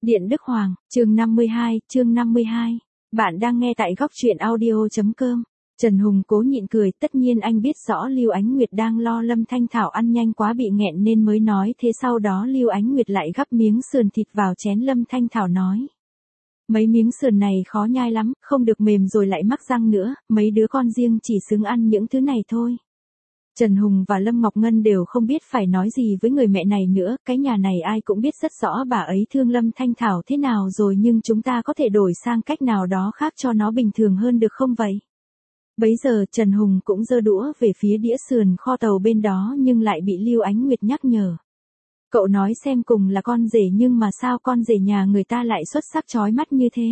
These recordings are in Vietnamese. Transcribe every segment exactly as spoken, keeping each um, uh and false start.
Điện Đức Hoàng, chương năm mươi hai, chương năm mươi hai. Bạn đang nghe tại góc truyện audio.com. Trần Hùng cố nhịn cười, tất nhiên anh biết rõ Lưu Ánh Nguyệt đang lo Lâm Thanh Thảo ăn nhanh quá bị nghẹn nên mới nói thế. Sau đó Lưu Ánh Nguyệt lại gắp miếng sườn thịt vào chén Lâm Thanh Thảo nói. Mấy miếng sườn này khó nhai lắm, không được mềm rồi lại mắc răng nữa, mấy đứa con riêng chỉ xứng ăn những thứ này thôi. Trần Hùng và Lâm Ngọc Ngân đều không biết phải nói gì với người mẹ này nữa, cái nhà này ai cũng biết rất rõ bà ấy thương Lâm Thanh Thảo thế nào rồi, nhưng chúng ta có thể đổi sang cách nào đó khác cho nó bình thường hơn được không vậy? Bấy giờ Trần Hùng cũng giơ đũa về phía đĩa sườn kho tàu bên đó nhưng lại bị Lưu Ánh Nguyệt nhắc nhở. Cậu nói xem, cùng là con rể nhưng mà sao con rể nhà người ta lại xuất sắc chói mắt như thế?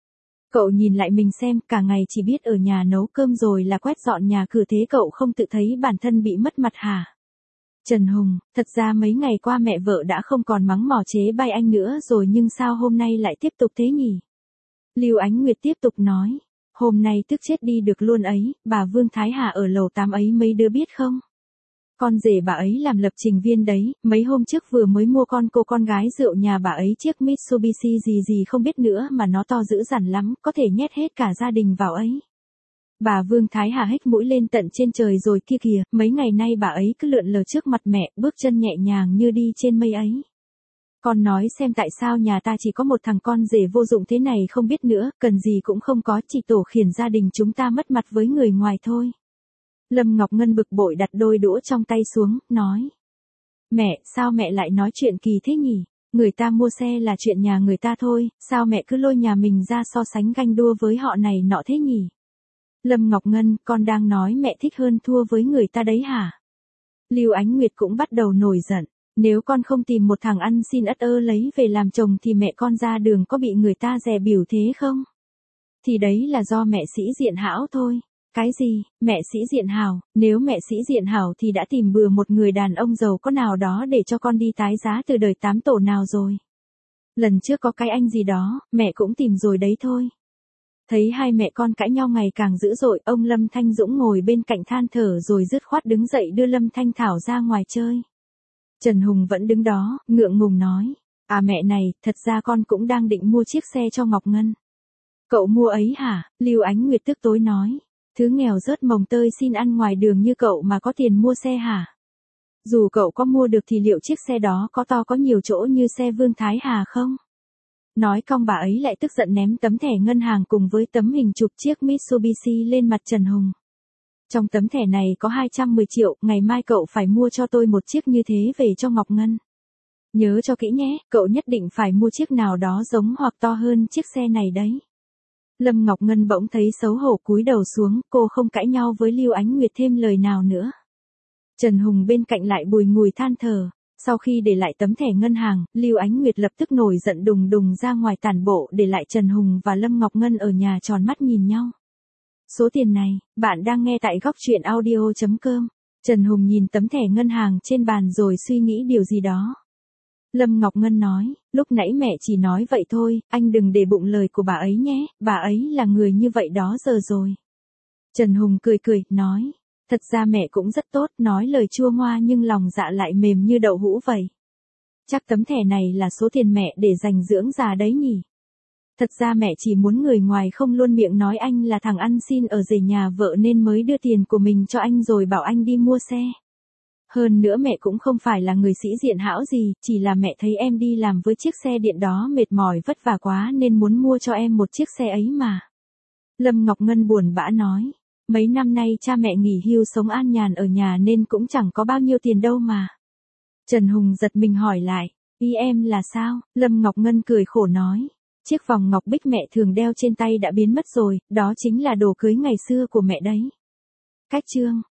Cậu nhìn lại mình xem, cả ngày chỉ biết ở nhà nấu cơm rồi là quét dọn nhà cửa, thế cậu không tự thấy bản thân bị mất mặt hả? Trần Hùng, thật ra mấy ngày qua mẹ vợ đã không còn mắng mỏ chế bai anh nữa rồi, nhưng sao hôm nay lại tiếp tục thế nhỉ? Lưu Ánh Nguyệt tiếp tục nói, hôm nay tức chết đi được luôn ấy, bà Vương Thái Hà ở lầu tám ấy mấy đứa biết không? Con rể bà ấy làm lập trình viên đấy, mấy hôm trước vừa mới mua con cô con gái rượu nhà bà ấy chiếc Mitsubishi gì gì không biết nữa mà nó to dữ dằn lắm, có thể nhét hết cả gia đình vào ấy. Bà Vương Thái Hà hếch mũi lên tận trên trời rồi kia kìa, mấy ngày nay bà ấy cứ lượn lờ trước mặt mẹ, bước chân nhẹ nhàng như đi trên mây ấy. Con nói xem tại sao nhà ta chỉ có một thằng con rể vô dụng thế này không biết nữa, cần gì cũng không có, chỉ tổ khiển gia đình chúng ta mất mặt với người ngoài thôi. Lâm Ngọc Ngân bực bội đặt đôi đũa trong tay xuống, nói. Mẹ, sao mẹ lại nói chuyện kỳ thế nhỉ? Người ta mua xe là chuyện nhà người ta thôi, sao mẹ cứ lôi nhà mình ra so sánh ganh đua với họ này nọ thế nhỉ? Lâm Ngọc Ngân, con đang nói mẹ thích hơn thua với người ta đấy hả? Lưu Ánh Nguyệt cũng bắt đầu nổi giận. Nếu con không tìm một thằng ăn xin ất ơ lấy về làm chồng thì mẹ con ra đường có bị người ta dè bỉu thế không? Thì đấy là do mẹ sĩ diện hão thôi. Cái gì, mẹ sĩ diện hảo, nếu mẹ sĩ diện hảo thì đã tìm bừa một người đàn ông giàu có nào đó để cho con đi tái giá từ đời tám tổ nào rồi. Lần trước có cái anh gì đó, mẹ cũng tìm rồi đấy thôi. Thấy hai mẹ con cãi nhau ngày càng dữ dội, ông Lâm Thanh Dũng ngồi bên cạnh than thở rồi dứt khoát đứng dậy đưa Lâm Thanh Thảo ra ngoài chơi. Trần Hùng vẫn đứng đó, ngượng ngùng nói, à mẹ này, thật ra con cũng đang định mua chiếc xe cho Ngọc Ngân. Cậu mua ấy hả? Lưu Ánh Nguyệt tức tối nói. Thứ nghèo rớt mồng tơi xin ăn ngoài đường như cậu mà có tiền mua xe hả? Dù cậu có mua được thì liệu chiếc xe đó có to có nhiều chỗ như xe Vương Thái Hà không? Nói cong bà ấy lại tức giận ném tấm thẻ ngân hàng cùng với tấm hình chụp chiếc Mitsubishi lên mặt Trần Hùng. Trong tấm thẻ này có hai trăm mười triệu, ngày mai cậu phải mua cho tôi một chiếc như thế về cho Ngọc Ngân. Nhớ cho kỹ nhé, cậu nhất định phải mua chiếc nào đó giống hoặc to hơn chiếc xe này đấy. Lâm Ngọc Ngân bỗng thấy xấu hổ cúi đầu xuống, cô không cãi nhau với Lưu Ánh Nguyệt thêm lời nào nữa. Trần Hùng bên cạnh lại bùi ngùi than thở. Sau khi để lại tấm thẻ ngân hàng, Lưu Ánh Nguyệt lập tức nổi giận đùng đùng ra ngoài tản bộ, để lại Trần Hùng và Lâm Ngọc Ngân ở nhà tròn mắt nhìn nhau. Số tiền này, bạn đang nghe tại góc truyện audio.com. Trần Hùng nhìn tấm thẻ ngân hàng trên bàn rồi suy nghĩ điều gì đó. Lâm Ngọc Ngân nói, lúc nãy mẹ chỉ nói vậy thôi, anh đừng để bụng lời của bà ấy nhé, bà ấy là người như vậy đó giờ rồi. Trần Hùng cười cười, nói, thật ra mẹ cũng rất tốt, nói lời chua ngoa nhưng lòng dạ lại mềm như đậu hũ vậy. Chắc tấm thẻ này là số tiền mẹ để dành dưỡng già đấy nhỉ. Thật ra mẹ chỉ muốn người ngoài không luôn miệng nói anh là thằng ăn xin ở rể nhà vợ nên mới đưa tiền của mình cho anh rồi bảo anh đi mua xe. Hơn nữa mẹ cũng không phải là người sĩ diện hão gì, chỉ là mẹ thấy em đi làm với chiếc xe điện đó mệt mỏi vất vả quá nên muốn mua cho em một chiếc xe ấy mà. Lâm Ngọc Ngân buồn bã nói, mấy năm nay cha mẹ nghỉ hưu sống an nhàn ở nhà nên cũng chẳng có bao nhiêu tiền đâu mà. Trần Hùng giật mình hỏi lại, ý em là sao? Lâm Ngọc Ngân cười khổ nói, chiếc vòng ngọc bích mẹ thường đeo trên tay đã biến mất rồi, đó chính là đồ cưới ngày xưa của mẹ đấy. Cách chương